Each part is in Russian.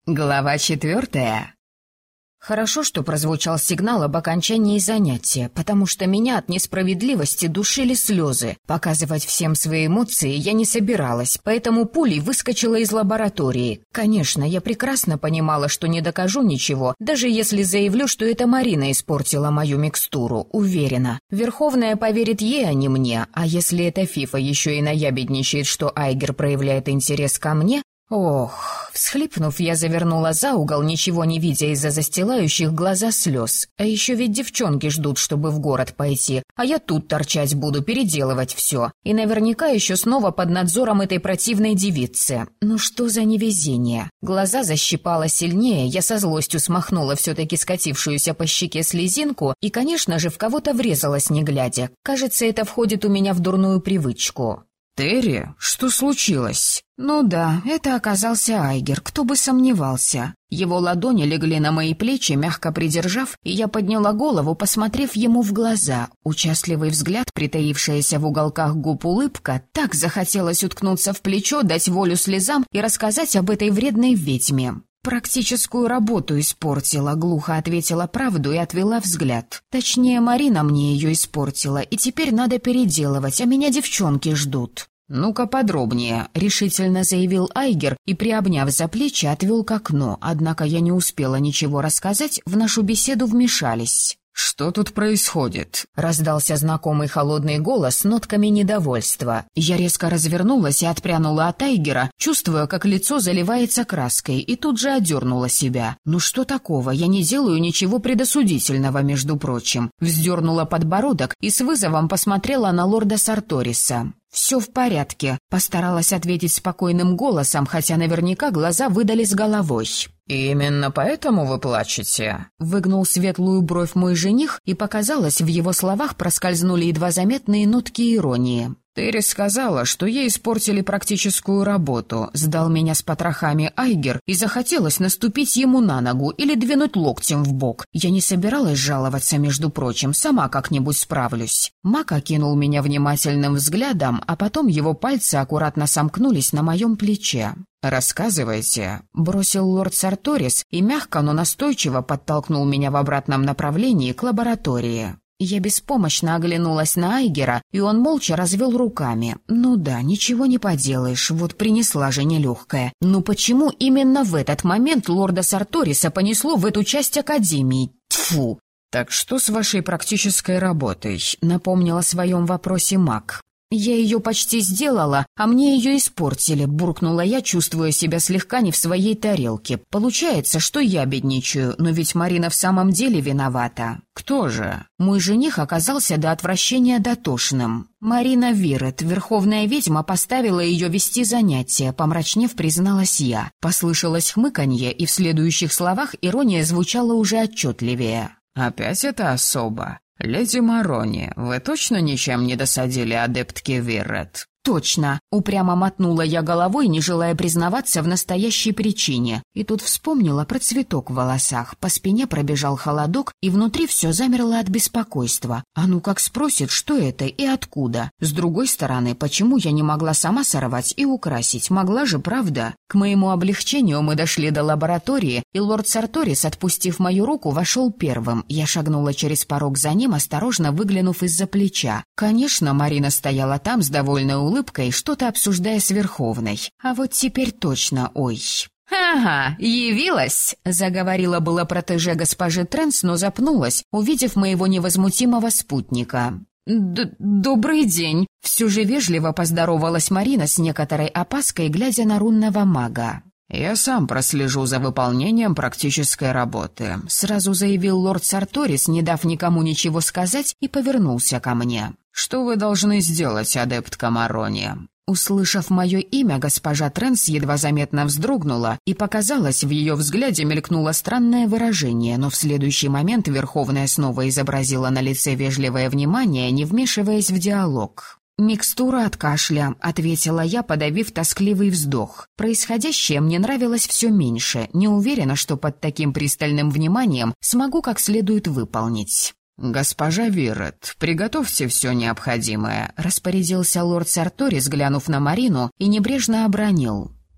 Глава 4. Хорошо, что прозвучал сигнал об окончании занятия, потому что меня от несправедливости душили слезы. Показывать всем свои эмоции я не собиралась, поэтому пулей выскочила из лаборатории. Конечно, я прекрасно понимала, что не докажу ничего, даже если заявлю, что это Марина испортила мою микстуру, уверена. Верховная поверит ей, а не мне, а если эта Фифа еще и наябедничает, что Айгер проявляет интерес ко мне... Ох, всхлипнув, я завернула за угол, ничего не видя из-за застилающих глаза слез. А еще ведь девчонки ждут, чтобы в город пойти, а я тут торчать буду, переделывать все. И наверняка еще снова под надзором этой противной девицы. Ну что за невезение? Глаза защипало сильнее, я со злостью смахнула все-таки скатившуюся по щеке слезинку и, конечно же, в кого-то врезалась не глядя. Кажется, это входит у меня в дурную привычку. «Терри, что случилось?» Ну да, это оказался Айгер, кто бы сомневался. Его ладони легли на мои плечи, мягко придержав, и я подняла голову, посмотрев ему в глаза. Участливый взгляд, притаившаяся в уголках губ улыбка, так захотелось уткнуться в плечо, дать волю слезам и рассказать об этой вредной ведьме. «Практическую работу испортила», — глухо ответила правду и отвела взгляд. Точнее, Марина мне ее испортила, и теперь надо переделывать, а меня девчонки ждут. «Ну-ка подробнее», — решительно заявил Айгер и, приобняв за плечи, отвел к окну. Однако я не успела ничего рассказать, в нашу беседу вмешались. «Что тут происходит?» — раздался знакомый холодный голос с нотками недовольства. Я резко развернулась и отпрянула от Айгера, чувствуя, как лицо заливается краской, и тут же одернула себя. «Ну что такого? Я не делаю ничего предосудительного, между прочим». Вздернула подбородок и с вызовом посмотрела на лорда Сарториса. «Все в порядке», — постаралась ответить спокойным голосом, хотя наверняка глаза выдали с головой. «Именно поэтому вы плачете?» — выгнул светлую бровь мой жених, и, показалось, в его словах проскользнули едва заметные нотки иронии. «Терри сказала, что ей испортили практическую работу», — сдал меня с потрохами Айгер, и захотелось наступить ему на ногу или двинуть локтем в бок. Я не собиралась жаловаться, между прочим, сама как-нибудь справлюсь. Мак окинул меня внимательным взглядом, а потом его пальцы аккуратно сомкнулись на моем плече. «Рассказывайте», — бросил лорд Сарторис и мягко, но настойчиво подтолкнул меня в обратном направлении к лаборатории. Я беспомощно оглянулась на Айгера, и он молча развел руками. «Ну да, ничего не поделаешь, вот принесла же нелегкая. Ну почему именно в этот момент лорда Сарториса понесло в эту часть Академии? Тьфу!» «Так что с вашей практической работой?» — напомнил о своем вопросе Мак. «Я ее почти сделала, а мне ее испортили», — буркнула я, чувствуя себя слегка не в своей тарелке. «Получается, что я бедничаю, но ведь Марина в самом деле виновата». «Кто же?» Мой жених оказался до отвращения дотошным. «Марина Вирет, верховная ведьма, поставила ее вести занятия», — помрачнев призналась я. Послышалось хмыканье, и в следующих словах ирония звучала уже отчетливее. «Опять это особо? Леди Марони, вы точно ничем не досадили адептке Вирет?» «Точно!» — упрямо мотнула я головой, не желая признаваться в настоящей причине. И тут вспомнила про цветок в волосах. По спине пробежал холодок, и внутри все замерло от беспокойства. А ну как спросит, что это и откуда? С другой стороны, почему я не могла сама сорвать и украсить? Могла же, правда? К моему облегчению мы дошли до лаборатории, и лорд Сарторис, отпустив мою руку, вошел первым. Я шагнула через порог за ним, осторожно выглянув из-за плеча. Конечно, Марина стояла там с довольной улыбкой, что-то обсуждая с Верховной. А вот теперь точно, ой. «Ага, явилась!» — заговорила было протеже госпожи Тренс, но запнулась, увидев моего невозмутимого спутника. «Добрый день!» — все же вежливо поздоровалась Марина с некоторой опаской, глядя на рунного мага. «Я сам прослежу за выполнением практической работы», — сразу заявил лорд Сарторис, не дав никому ничего сказать, и повернулся ко мне. «Что вы должны сделать, адептка Марони?» Услышав мое имя, госпожа Тренс едва заметно вздрогнула, и, показалось, в ее взгляде мелькнуло странное выражение, но в следующий момент Верховная снова изобразила на лице вежливое внимание, не вмешиваясь в диалог. «Микстура от кашля», — ответила я, подавив тоскливый вздох. Происходящее мне нравилось все меньше, не уверена, что под таким пристальным вниманием смогу как следует выполнить. «Госпожа Вирет, приготовьте все необходимое», — распорядился лорд Сарторис, глянув на Марину, и небрежно обронил.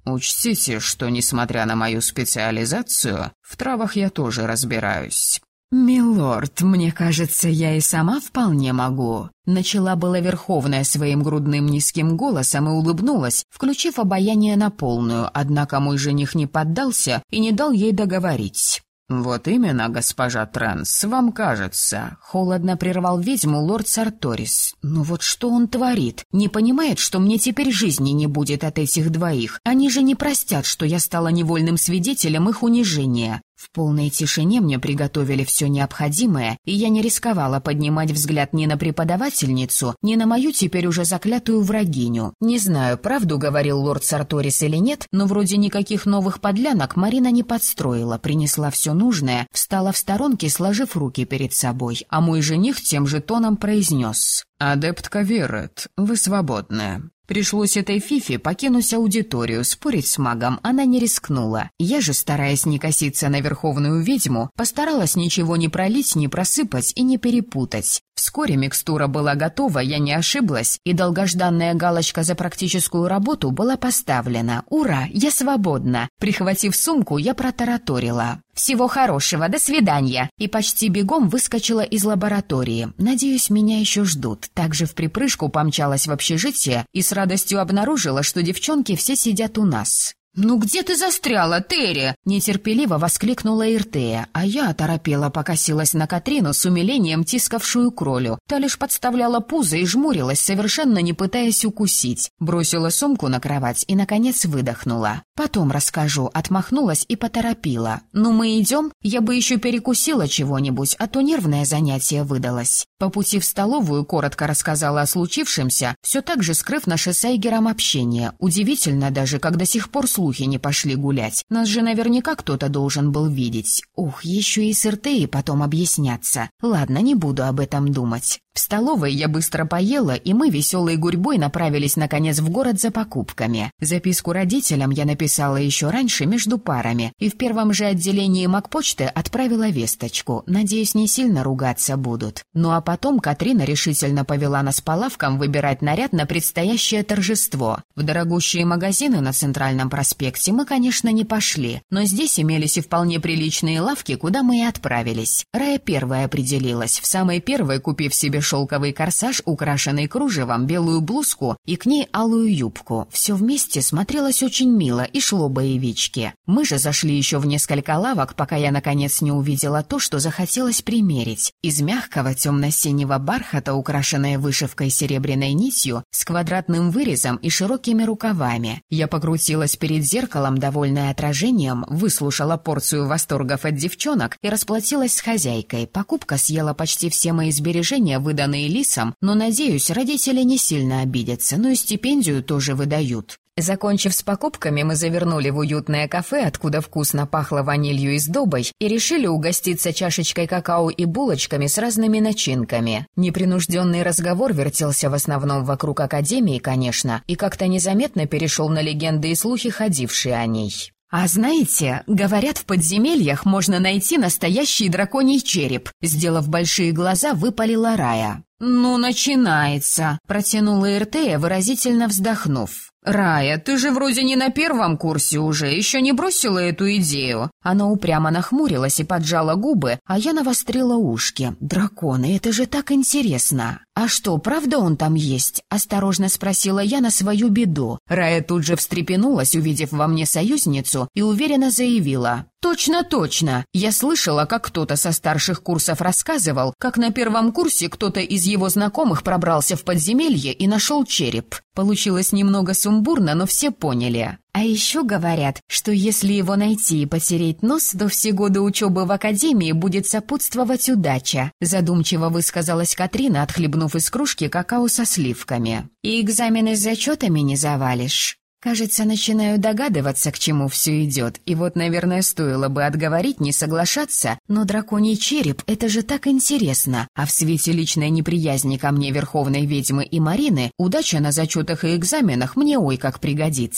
Учтите, что, несмотря на мою специализацию, в травах я тоже разбираюсь». «Милорд, мне кажется, я и сама вполне могу». Начала была Верховная своим грудным низким голосом и улыбнулась, включив обаяние на полную, однако мой жених не поддался и не дал ей договорить. «Вот именно, госпожа Тренс, вам кажется», — холодно прервал ведьму лорд Сарторис. «Ну вот что он творит? Не понимает, что мне теперь жизни не будет от этих двоих? Они же не простят, что я стала невольным свидетелем их унижения». В полной тишине мне приготовили все необходимое, и я не рисковала поднимать взгляд ни на преподавательницу, ни на мою теперь уже заклятую врагиню. Не знаю, правду говорил лорд Сарторис или нет, но вроде никаких новых подлянок Марина не подстроила, принесла все нужное, встала в сторонке, сложив руки перед собой, а мой жених тем же тоном произнес: «Адептка Виррет, вы свободны». Пришлось этой фифе покинуть аудиторию, спорить с магом она не рискнула. Я же, стараясь не коситься на верховную ведьму, постаралась ничего не пролить, не просыпать и не перепутать. Вскоре микстура была готова, я не ошиблась, и долгожданная галочка за практическую работу была поставлена. Ура, я свободна! Прихватив сумку, я протараторила: «Всего хорошего, до свидания!» И почти бегом выскочила из лаборатории. Надеюсь, меня еще ждут. Также в припрыжку помчалась в общежитие и с радостью обнаружила, что девчонки все сидят у нас. «Ну где ты застряла, Терри?» — нетерпеливо воскликнула Иртея, а я оторопела покосилась на Катрину с умилением тискавшую кролю. Та лишь подставляла пузо и жмурилась, совершенно не пытаясь укусить. Бросила сумку на кровать и, наконец, выдохнула. «Потом расскажу», — отмахнулась и поторопила. «Ну мы идем? Я бы еще перекусила чего-нибудь, а то нервное занятие выдалось». По пути в столовую коротко рассказала о случившемся, все так же скрыв наше с Айгером общение. Удивительно даже, как до сих пор слухи не пошли гулять. Нас же наверняка кто-то должен был видеть. Ух, еще и с Иртеей потом объясняться. Ладно, не буду об этом думать. В столовой я быстро поела, и мы веселой гурьбой направились наконец в город за покупками. Записку родителям я написала еще раньше между парами, и в первом же отделении магпочты отправила весточку. Надеюсь, не сильно ругаться будут. Ну а потом Катрина решительно повела нас по лавкам выбирать наряд на предстоящее торжество. В дорогущие магазины на Центральном проспекте мы, конечно, не пошли, но здесь имелись и вполне приличные лавки, куда мы и отправились. Рая первая определилась, в самой первой купив себе шелковый корсаж, украшенный кружевом, белую блузку и к ней алую юбку. Все вместе смотрелось очень мило и шло боевички. Мы же зашли еще в несколько лавок, пока я наконец не увидела то, что захотелось примерить. Из мягкого темно-синего бархата, украшенное вышивкой серебряной нитью, с квадратным вырезом и широкими рукавами. Я покрутилась перед зеркалом, довольная отражением, выслушала порцию восторгов от девчонок и расплатилась с хозяйкой. Покупка съела почти все мои сбережения, выданные Лисом, но, надеюсь, родители не сильно обидятся, но и стипендию тоже выдают. Закончив с покупками, мы завернули в уютное кафе, откуда вкусно пахло ванилью и сдобой, и решили угоститься чашечкой какао и булочками с разными начинками. Непринужденный разговор вертелся в основном вокруг академии, конечно, и как-то незаметно перешел на легенды и слухи, ходившие о ней. «А знаете, говорят, в подземельях можно найти настоящий драконий череп», сделав большие глаза, выпалила Рая. «Ну, начинается», — протянула Иртея, выразительно вздохнув. «Рая, ты же вроде не на первом курсе уже, еще не бросила эту идею?» Она упрямо нахмурилась и поджала губы, а я навострила ушки. «Драконы, это же так интересно!» «А что, правда он там есть?» — осторожно спросила я на свою беду. Рая тут же встрепенулась, увидев во мне союзницу, и уверенно заявила: «Точно, точно! Я слышала, как кто-то со старших курсов рассказывал, как на первом курсе кто-то из его знакомых пробрался в подземелье и нашел череп. Получилось немного сумбурно, но все поняли. А еще говорят, что если его найти и потереть нос, то все годы учебы в академии будет сопутствовать удача», задумчиво высказалась Катрина, отхлебнув из кружки какао со сливками. «И экзамены с зачетами не завалишь». Кажется, начинаю догадываться, к чему все идет, и вот, наверное, стоило бы отговорить, не соглашаться, но драконий череп — это же так интересно, а в свете личной неприязни ко мне Верховной ведьмы и Марины удача на зачетах и экзаменах мне ой как пригодится.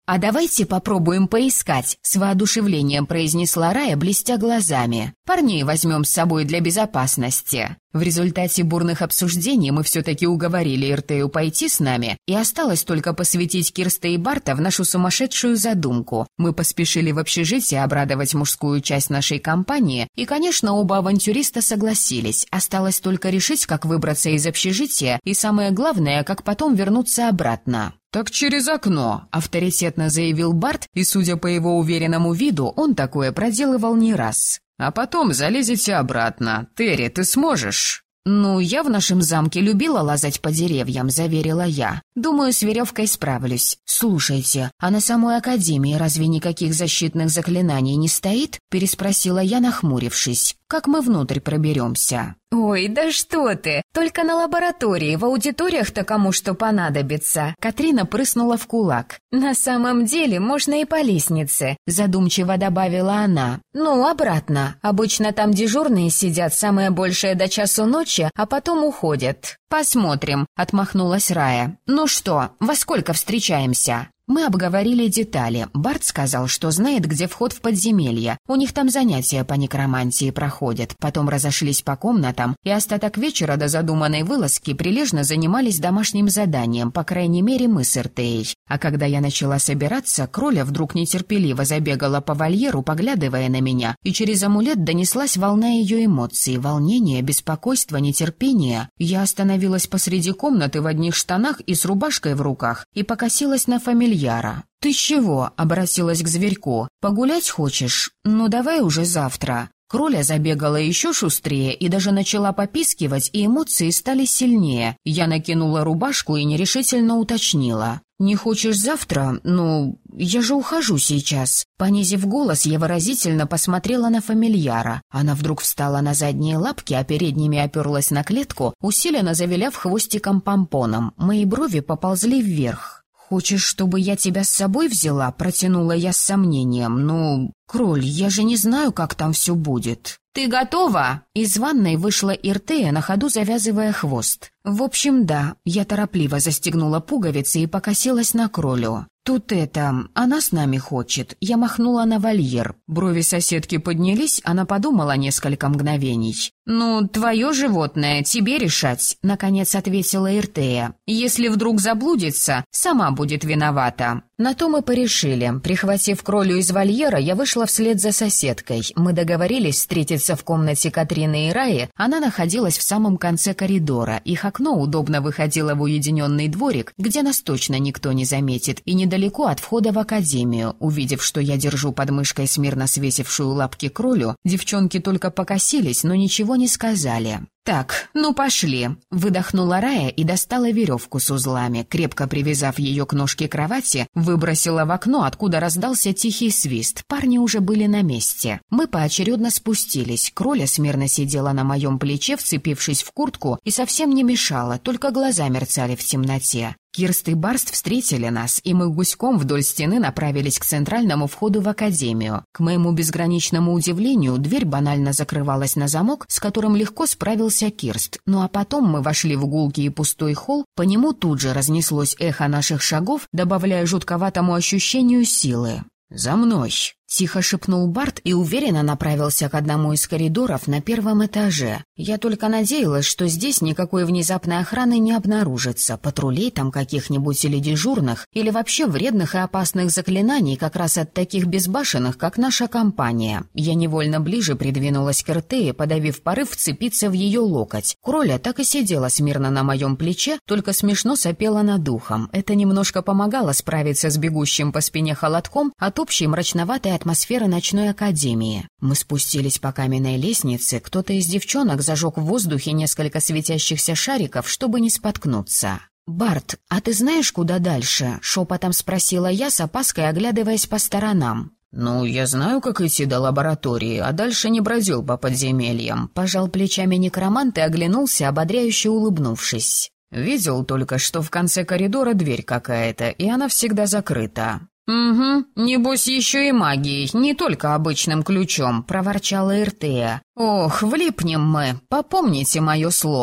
«А давайте попробуем поискать», — с воодушевлением произнесла Рая, блестя глазами. «Парней возьмем с собой для безопасности». В результате бурных обсуждений мы все-таки уговорили Иртею пойти с нами, и осталось только посвятить Кирста и Барта в нашу сумасшедшую задумку. Мы поспешили в общежитие обрадовать мужскую часть нашей компании, и, конечно, оба авантюриста согласились. Осталось только решить, как выбраться из общежития, и самое главное, как потом вернуться обратно. «Так через окно», — авторитетно заявил Барт, и, судя по его уверенному виду, он такое проделывал не раз. «А потом залезете обратно. Терри, ты сможешь?» «Ну, я в нашем замке любила лазать по деревьям», — заверила я. «Думаю, с веревкой справлюсь. Слушайте, а на самой академии разве никаких защитных заклинаний не стоит?» — переспросила я, нахмурившись. «Как мы внутрь проберемся?» «Ой, да что ты! Только на лаборатории, в аудиториях-то кому что понадобится!» Катрина прыснула в кулак. «На самом деле можно и по лестнице», — задумчиво добавила она. «Ну, обратно. Обычно там дежурные сидят самое большее до часу ночи, а потом уходят». «Посмотрим», — отмахнулась Рая. «Ну что, во сколько встречаемся?» Мы обговорили детали. Барт сказал, что знает, где вход в подземелье. У них там занятия по некромантии проходят. Потом разошлись по комнатам, и остаток вечера до задуманной вылазки прилежно занимались домашним заданием, по крайней мере, мы с Иртеей. А когда я начала собираться, Кроля вдруг нетерпеливо забегала по вольеру, поглядывая на меня, и через амулет донеслась волна ее эмоций: волнение, беспокойство, нетерпение. Я остановилась посреди комнаты в одних штанах и с рубашкой в руках и покосилась на фамильяра. «Ты чего?» — обратилась к зверьку. «Погулять хочешь? Ну давай уже завтра». Кроля забегала еще шустрее и даже начала попискивать, и эмоции стали сильнее. Я накинула рубашку и нерешительно уточнила: «Не хочешь завтра? Ну, я же ухожу сейчас». Понизив голос, я выразительно посмотрела на фамильяра. Она вдруг встала на задние лапки, а передними оперлась на клетку, усиленно завиляв хвостиком-помпоном. Мои брови поползли вверх. «Хочешь, чтобы я тебя с собой взяла?» — протянула я с сомнением. «Ну, Кроль, я же не знаю, как там все будет». «Ты готова?» Из ванной вышла Иртея, на ходу завязывая хвост. «В общем, да». Я торопливо застегнула пуговицы и покосилась на Кролю. «Тут она с нами хочет». Я махнула на вольер. Брови соседки поднялись, она подумала несколько мгновений. «Ну, твое животное, тебе решать», — наконец ответила Иртея. «Если вдруг заблудится, сама будет виновата». На то мы порешили. Прихватив Кролю из вольера, я вышла вслед за соседкой. Мы договорились встретиться в комнате Катрины и Раи. Она находилась в самом конце коридора. Их окно удобно выходило в уединенный дворик, где нас точно никто не заметит, и недалеко от входа в академию. Увидев, что я держу под мышкой смирно свесившую лапки Кролю, девчонки только покосились, но ничего не сказали. «Так, ну пошли», — выдохнула Рая и достала веревку с узлами. Крепко привязав ее к ножке кровати, выбросила в окно, откуда раздался тихий свист. Парни уже были на месте. Мы поочередно спустились. Кроля смирно сидела на моем плече, вцепившись в куртку, и совсем не мешала, только глаза мерцали в темноте. Кирст и Барст встретили нас, и мы гуськом вдоль стены направились к центральному входу в академию. К моему безграничному удивлению, дверь банально закрывалась на замок, с которым легко справился Кирст. Ну а потом мы вошли в гулкий и пустой холл, по нему тут же разнеслось эхо наших шагов, добавляя жутковатому ощущению силы. «За мной!» — тихо шепнул Барт и уверенно направился к одному из коридоров на первом этаже. Я только надеялась, что здесь никакой внезапной охраны не обнаружится, патрулей там каких-нибудь или дежурных, или вообще вредных и опасных заклинаний как раз от таких безбашенных, как наша компания. Я невольно ближе придвинулась к Иртее, подавив порыв вцепиться в ее локоть. Кроля так и сидела смирно на моем плече, только смешно сопела над ухом. Это немножко помогало справиться с бегущим по спине холодком от общей мрачноватой атмосферы ночной академии. Мы спустились по каменной лестнице, кто-то из девчонок зажег в воздухе несколько светящихся шариков, чтобы не споткнуться. «Барт, а ты знаешь, куда дальше?» — шепотом спросила я, с опаской оглядываясь по сторонам. «Ну, я знаю, как идти до лаборатории, а дальше не бродил по подземельям», — пожал плечами некромант и оглянулся, ободряюще улыбнувшись. «Видел только, что в конце коридора дверь какая-то, и она всегда закрыта». «Угу, небось еще и магией, не только обычным ключом», — проворчала Иртея. «Ох, влипнем мы, попомните мое слово».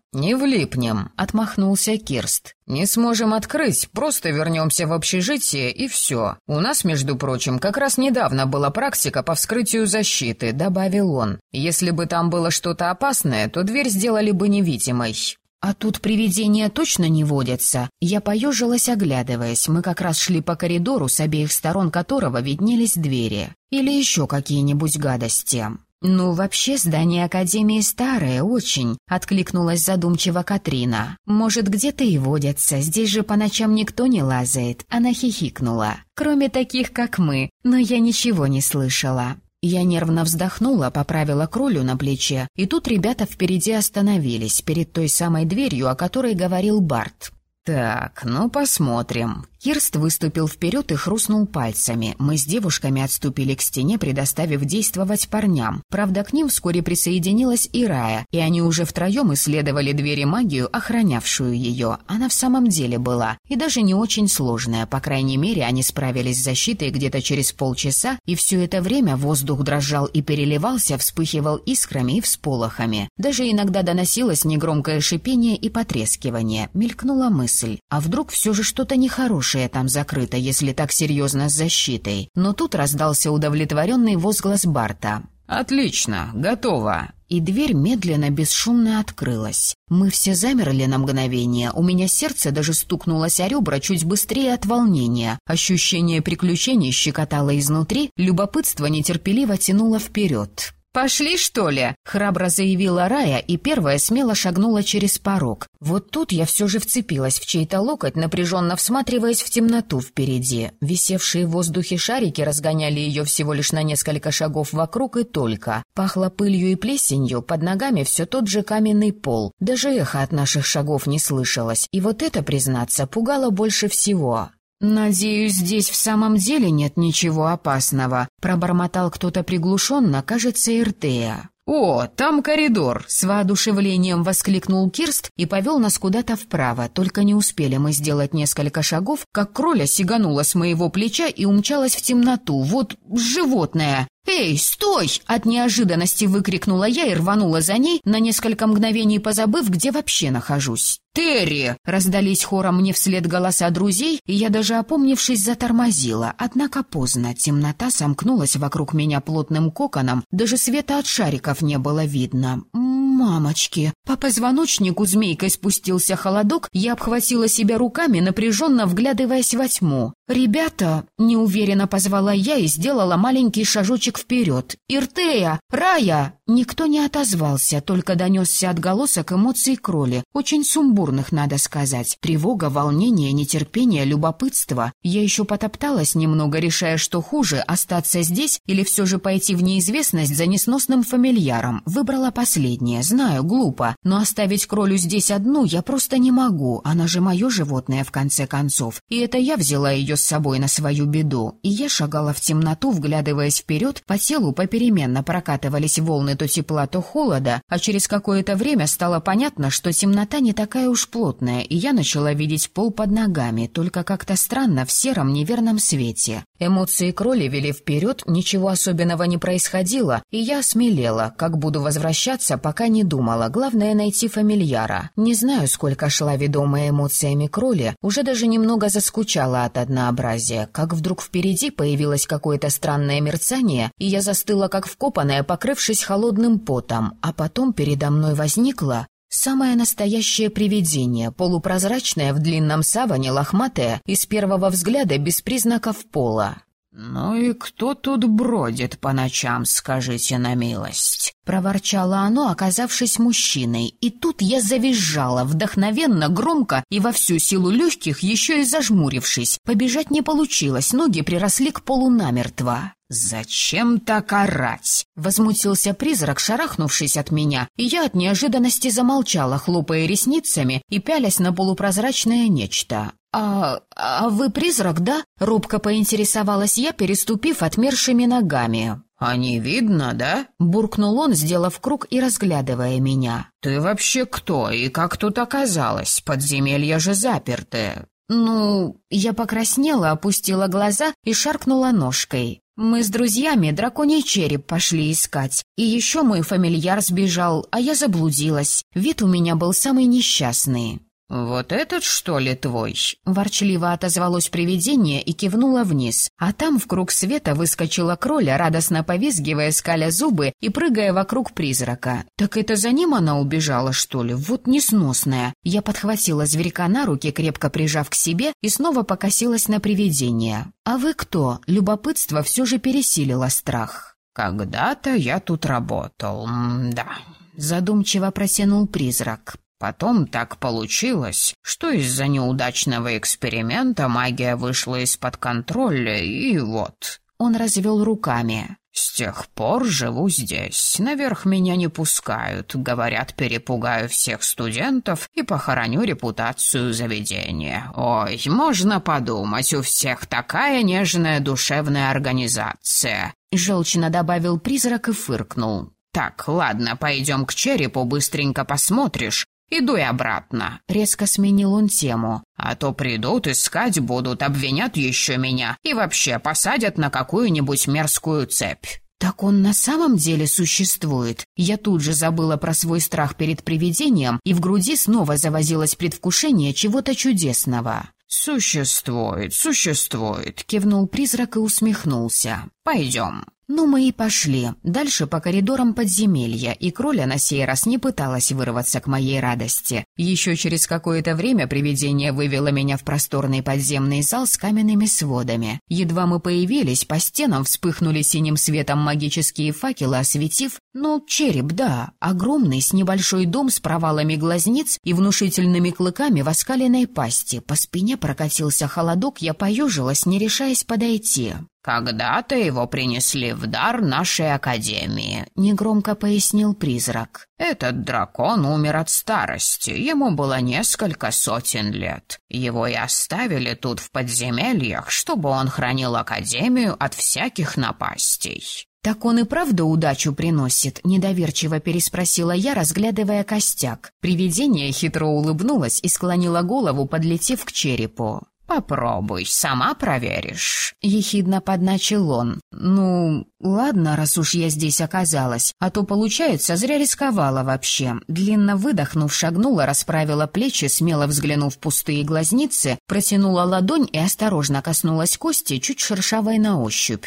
«Не влипнем», — отмахнулся Кирст. «Не сможем открыть, просто вернемся в общежитие и все. У нас, между прочим, как раз недавно была практика по вскрытию защиты», — добавил он. «Если бы там было что-то опасное, то дверь сделали бы невидимой». «А тут привидения точно не водятся?» Я поежилась, оглядываясь. Мы как раз шли по коридору, с обеих сторон которого виднелись двери. Или еще какие-нибудь гадости. «Ну, вообще, здание Академии старое, очень», — откликнулась задумчиво Катрина. «Может, где-то и водятся, здесь же по ночам никто не лазает», — она хихикнула. «Кроме таких, как мы, но я ничего не слышала». Я нервно вздохнула, поправила кролю на плече, и тут ребята впереди остановились, перед той самой дверью, о которой говорил Барт. «Так, ну посмотрим». Кирст выступил вперед и хрустнул пальцами. Мы с девушками отступили к стене, предоставив действовать парням. Правда, к ним вскоре присоединилась и Рая, и они уже втроем исследовали дверь и магию, охранявшую ее. Она в самом деле была, и даже не очень сложная. По крайней мере, они справились с защитой где-то через полчаса, и все это время воздух дрожал и переливался, вспыхивал искрами и всполохами. Даже иногда доносилось негромкое шипение и потрескивание. Мелькнула мысль, а вдруг все же что-то нехорошее там закрыто, если так серьезно с защитой. Но тут раздался удовлетворенный возглас Барта. «Отлично, готово». И дверь медленно, бесшумно открылась. Мы все замерли на мгновение, у меня сердце даже стукнулось о ребра чуть быстрее от волнения. Ощущение приключений щекотало изнутри, любопытство нетерпеливо тянуло вперед. «Пошли, что ли?» — храбро заявила Рая и первая смело шагнула через порог. Вот тут я все же вцепилась в чей-то локоть, напряженно всматриваясь в темноту впереди. Висевшие в воздухе шарики разгоняли ее всего лишь на несколько шагов вокруг и только. Пахло пылью и плесенью, под ногами все тот же каменный пол. Даже эхо от наших шагов не слышалось. И вот это, признаться, пугало больше всего. «Надеюсь, здесь в самом деле нет ничего опасного», — пробормотал кто-то приглушенно, кажется, Иртея. «О, там коридор!» — с воодушевлением воскликнул Кирст и повел нас куда-то вправо. Только не успели мы сделать несколько шагов, как кроля сиганула с моего плеча и умчалась в темноту. Вот животное! «Эй, стой!» — от неожиданности выкрикнула я и рванула за ней, на несколько мгновений позабыв, где вообще нахожусь. «Терри!» — раздались хором мне вслед голоса друзей, и я даже опомнившись затормозила. Однако поздно, темнота сомкнулась вокруг меня плотным коконом, даже света от шариков не было видно. «Мамочки!» По позвоночнику змейкой спустился холодок, я обхватила себя руками, напряженно вглядываясь во тьму. «Ребята!» — неуверенно позвала я и сделала маленький шажочек вперед. «Иртея! Рая!» Никто не отозвался, только донесся отголосок эмоций кроли, очень сумбурных, надо сказать. Тревога, волнение, нетерпение, любопытство. Я еще потопталась немного, решая, что хуже, остаться здесь или все же пойти в неизвестность за несносным фамильяром. Выбрала последнее, знаю, глупо, но оставить кролю здесь одну я просто не могу, она же мое животное в конце концов. И это я взяла ее с собой на свою беду. И я шагала в темноту, вглядываясь вперед, по телу попеременно прокатывались волны то тепла, то холода, а через какое-то время стало понятно, что темнота не такая уж плотная, и я начала видеть пол под ногами, только как-то странно в сером неверном свете. Эмоции кроли вели вперед, ничего особенного не происходило, и я осмелела, как буду возвращаться, пока не думала, главное найти фамильяра. Не знаю, сколько шла ведомая эмоциями кроли, уже даже немного заскучала от однообразия, как вдруг впереди появилось какое-то странное мерцание, и я застыла как вкопанная, покрывшись холодным потом, а потом передо мной возникло самое настоящее привидение, полупрозрачное в длинном саване, лохматое и с первого взгляда без признаков пола. «Ну и кто тут бродит по ночам, скажите на милость?» — проворчало оно, оказавшись мужчиной. И тут я завизжала, вдохновенно, громко и во всю силу легких, еще и зажмурившись. Побежать не получилось, ноги приросли к полу намертво. «Зачем так орать?» — возмутился призрак, шарахнувшись от меня, и я от неожиданности замолчала, хлопая ресницами и пялясь на полупрозрачное нечто. «А вы призрак, да?» — робко поинтересовалась я, переступив отмершими ногами. «А не видно, да?» — буркнул он, сделав круг и разглядывая меня. «Ты вообще кто и как тут оказалась? Подземелья же заперты». «Ну...» — я покраснела, опустила глаза и шаркнула ножкой. Мы с друзьями драконий череп пошли искать. И еще мой фамильяр сбежал, а я заблудилась. Вид у меня был самый несчастный». «Вот этот, что ли, твой?» Ворчливо отозвалось привидение и кивнуло вниз. А там в круг света выскочила кроля, радостно повизгивая, скаля зубы и прыгая вокруг призрака. «Так это за ним она убежала, что ли? Вот несносная!» Я подхватила зверька на руки, крепко прижав к себе, и снова покосилась на привидение. «А вы кто?» Любопытство все же пересилило страх. «Когда-то я тут работал, да», — задумчиво протянул призрак. «Потом так получилось, что из-за неудачного эксперимента магия вышла из-под контроля, и вот...» Он развел руками. «С тех пор живу здесь. Наверх меня не пускают. Говорят, перепугаю всех студентов и похороню репутацию заведения. Ой, можно подумать, у всех такая нежная душевная организация». Желчно добавил призрак и фыркнул. «Так, ладно, пойдем к черепу, быстренько посмотришь. Иду и обратно». Резко сменил он тему. «А то придут, искать будут, обвинят еще меня и вообще посадят на какую-нибудь мерзкую цепь». Так он на самом деле существует? Я тут же забыла про свой страх перед привидением, и в груди снова завозилось предвкушение чего-то чудесного. «Существует, существует», — кивнул призрак и усмехнулся. «Пойдем». Ну, мы и пошли. Дальше по коридорам подземелья, и кроля на сей раз не пыталась вырваться к моей радости. Еще через какое-то время привидение вывело меня в просторный подземный зал с каменными сводами. Едва мы появились, по стенам вспыхнули синим светом магические факелы, осветив... Ну, череп, да, огромный, с небольшой дом с провалами глазниц и внушительными клыками в оскаленной пасти. По спине прокатился холодок, я поежилась, не решаясь подойти. «Когда-то его принесли в дар нашей академии», — негромко пояснил призрак. «Этот дракон умер от старости, ему было несколько сотен лет. Его и оставили тут в подземельях, чтобы он хранил академию от всяких напастей». «Так он и правда удачу приносит?» — недоверчиво переспросила я, разглядывая костяк. Привидение хитро улыбнулось и склонило голову, подлетев к черепу. «Попробуй, сама проверишь», — ехидно подначил он. «Ну, ладно, раз уж я здесь оказалась, а то, получается, зря рисковала вообще». Длинно выдохнув, шагнула, расправила плечи, смело взглянув в пустые глазницы, протянула ладонь и осторожно коснулась кости, чуть шершавой на ощупь.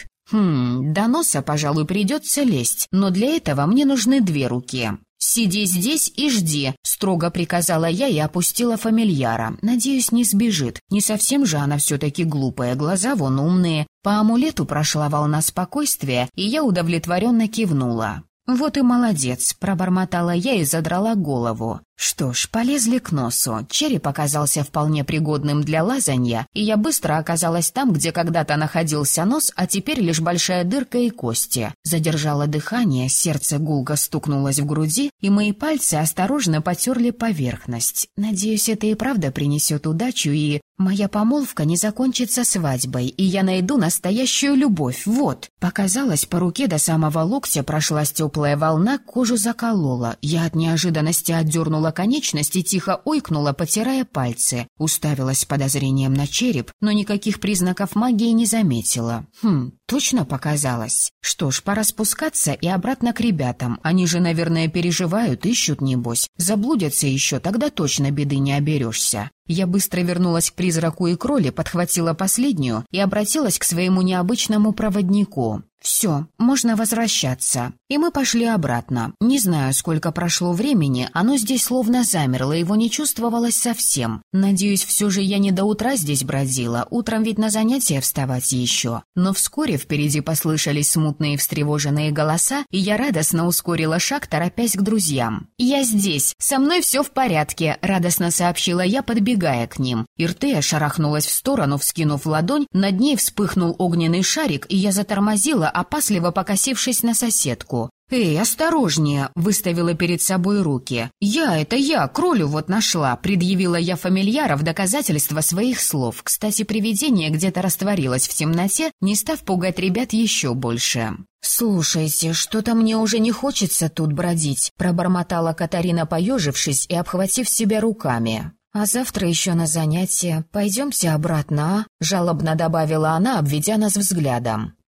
До носа, пожалуй, придется лезть, но для этого мне нужны 2 руки. «Сиди здесь и жди», — строго приказала я и опустила фамильяра. Надеюсь, не сбежит. Не совсем же она все-таки глупая, глаза вон умные. По амулету прошла волна спокойствия, и я удовлетворенно кивнула. «Вот и молодец», — пробормотала я и задрала голову. Что ж, полезли к носу. Череп оказался вполне пригодным для лазанья, и я быстро оказалась там, где когда-то находился нос, а теперь лишь большая дырка и кости. Задержала дыхание, сердце гулко стукнулось в груди, и мои пальцы осторожно потерли поверхность. Надеюсь, это и правда принесет удачу, и моя помолвка не закончится свадьбой, и я найду настоящую любовь. Вот. Показалось, по руке до самого локтя прошлась теплая волна, кожу заколола. Я от неожиданности отдернула конечность и тихо ойкнула, потирая пальцы. Уставилась с подозрением на череп, но никаких признаков магии не заметила. Точно показалось. Что ж, пора спускаться и обратно к ребятам. Они же, наверное, переживают, ищут, небось. Заблудятся еще, тогда точно беды не оберешься. Я быстро вернулась к призраку и кроле, подхватила последнюю и обратилась к своему необычному проводнику. «Все, можно возвращаться». И мы пошли обратно. Не знаю, сколько прошло времени, оно здесь словно замерло, его не чувствовалось совсем. Надеюсь, все же я не до утра здесь бродила, утром ведь на занятия вставать еще. Но вскоре впереди послышались смутные встревоженные голоса, и я радостно ускорила шаг, торопясь к друзьям. «Я здесь, со мной все в порядке», — радостно сообщила я, подбегая к ним. Иртея шарахнулась в сторону, вскинув ладонь, над ней вспыхнул огненный шарик, и я затормозила, опасливо покосившись на соседку. «Эй, осторожнее!» — выставила перед собой руки. Это я, кролю вот нашла!» — предъявила я фамильяра в доказательство своих слов. Кстати, привидение где-то растворилось в темноте, не став пугать ребят еще больше. «Слушайте, что-то мне уже не хочется тут бродить», — пробормотала Катарина, поежившись и обхватив себя руками. «А завтра еще на занятия. Пойдемте обратно, а?» — жалобно добавила она, обведя нас взглядом.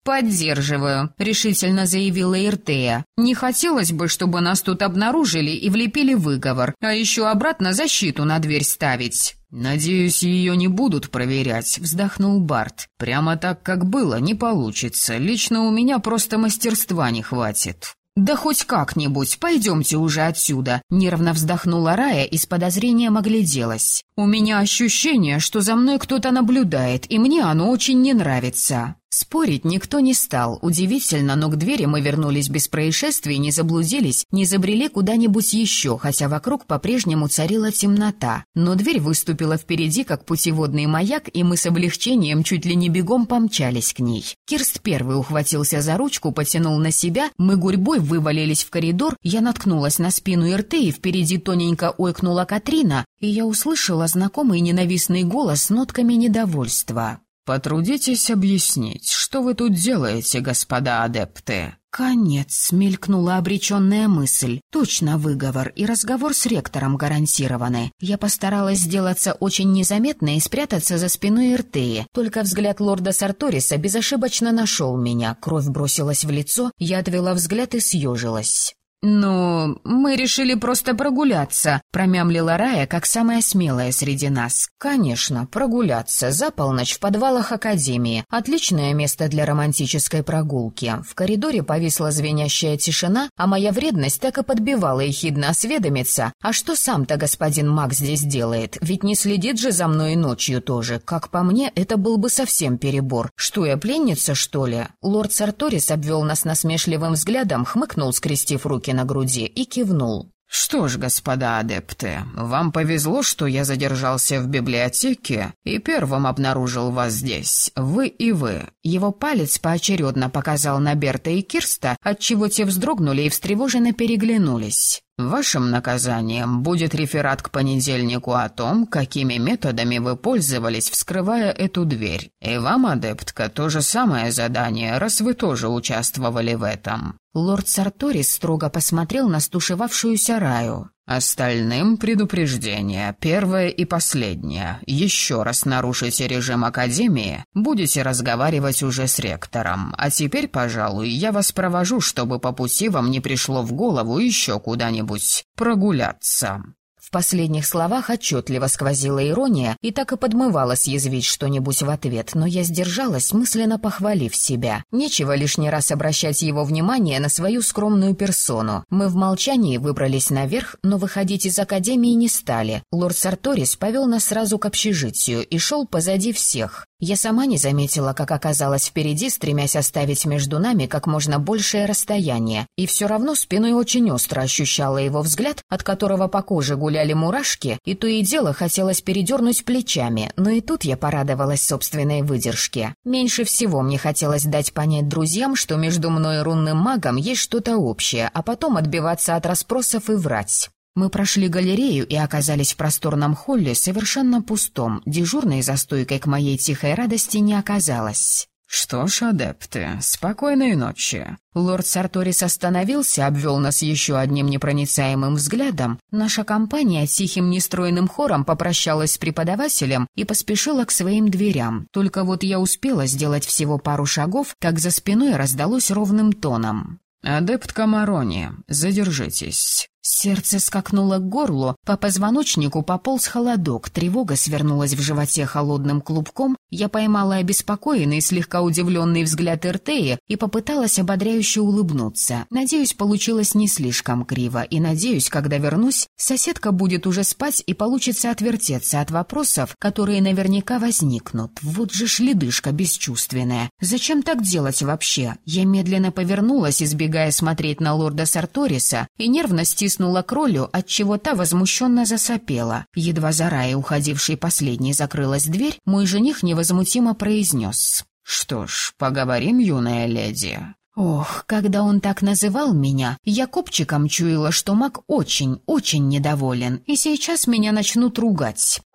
«Поддерживаю», — решительно заявила Иртея. «Не хотелось бы, чтобы нас тут обнаружили и влепили выговор, а еще обратно защиту на дверь ставить». «Надеюсь, ее не будут проверять», — вздохнул Барт. «Прямо так, как было, не получится. Лично у меня просто мастерства не хватит». «Да хоть как-нибудь, пойдемте уже отсюда», — нервно вздохнула Рая и с подозрением огляделась. «У меня ощущение, что за мной кто-то наблюдает, и мне оно очень не нравится». Спорить никто не стал. Удивительно, но к двери мы вернулись без происшествий, не заблудились, не забрели куда-нибудь еще, хотя вокруг по-прежнему царила темнота. Но дверь выступила впереди, как путеводный маяк, и мы с облегчением чуть ли не бегом помчались к ней. Кирст первый ухватился за ручку, потянул на себя, мы гурьбой вывалились в коридор, я наткнулась на спину Иртеи, впереди тоненько ойкнула Катрина, и я услышала знакомый ненавистный голос с нотками недовольства. «Потрудитесь объяснить, что вы тут делаете, господа адепты?» «Конец», — мелькнула обреченная мысль. «Точно выговор, и разговор с ректором гарантированы». Я постаралась сделаться очень незаметной и спрятаться за спиной Иртеи. Только взгляд лорда Сарториса безошибочно нашел меня. Кровь бросилась в лицо, я отвела взгляд и съежилась. «Ну, мы решили просто прогуляться», — промямлила Рая, как самая смелая среди нас. «Конечно, прогуляться, за полночь в подвалах Академии. Отличное место для романтической прогулки». В коридоре повисла звенящая тишина, а моя вредность так и подбивала ехидно осведомиться. «А что сам-то господин маг здесь делает? Ведь не следит же за мной ночью тоже. Как по мне, это был бы совсем перебор. Что я, пленница, что ли?» Лорд Сарторис обвел нас насмешливым взглядом, хмыкнул, скрестив руки на груди, и кивнул. «Что ж, господа адепты, вам повезло, что я задержался в библиотеке и первым обнаружил вас здесь, вы и вы». Его палец поочередно показал на Берта и Кирста, отчего те вздрогнули и встревоженно переглянулись. «Вашим наказанием будет реферат к понедельнику о том, какими методами вы пользовались, вскрывая эту дверь. И вам, адептка, то же самое задание, раз вы тоже участвовали в этом». Лорд Сарторис строго посмотрел на стушевавшуюся Раю. «Остальным предупреждение, первое и последнее. Еще раз нарушите режим Академии, будете разговаривать уже с ректором. А теперь, пожалуй, я вас провожу, чтобы по пути вам не пришло в голову еще куда-нибудь прогуляться». В последних словах отчетливо сквозила ирония и так и подмывала съязвить что-нибудь в ответ, но я сдержалась, мысленно похвалив себя. Нечего лишний раз обращать его внимание на свою скромную персону. Мы в молчании выбрались наверх, но выходить из академии не стали. Лорд Сарторис повел нас сразу к общежитию и шел позади всех. Я сама не заметила, как оказалась впереди, стремясь оставить между нами как можно большее расстояние, и все равно спиной очень остро ощущала его взгляд, от которого по коже гуляли мурашки, и то и дело хотелось передернуть плечами, но и тут я порадовалась собственной выдержке. Меньше всего мне хотелось дать понять друзьям, что между мной и рунным магом есть что-то общее, а потом отбиваться от расспросов и врать. Мы прошли галерею и оказались в просторном холле, совершенно пустом. Дежурной за стойкой к моей тихой радости не оказалось. «Что ж, адепты, спокойной ночи». Лорд Сарторис остановился, обвел нас еще одним непроницаемым взглядом. Наша компания тихим нестройным хором попрощалась с преподавателем и поспешила к своим дверям. Только вот я успела сделать всего пару шагов, как за спиной раздалось ровным тоном. «Адептка Марони, задержитесь». Сердце скакнуло к горлу, по позвоночнику пополз холодок, тревога свернулась в животе холодным клубком, я поймала обеспокоенный, слегка удивленный взгляд Иртеи и попыталась ободряюще улыбнуться. Надеюсь, получилось не слишком криво, и надеюсь, когда вернусь, соседка будет уже спать и получится отвертеться от вопросов, которые наверняка возникнут. Вот же ж ледышка бесчувственная. Зачем так делать вообще? Я медленно повернулась, избегая смотреть на лорда Сарториса, и нервно стиснула кролю, отчего та возмущенно засопела. Едва за Раей, уходившей последней, закрылась дверь, мой жених невозмутимо произнес: «Что ж, поговорим, юная леди». Ох, когда он так называл меня, я копчиком чуяла, что маг очень, очень недоволен, и сейчас меня начнут ругать.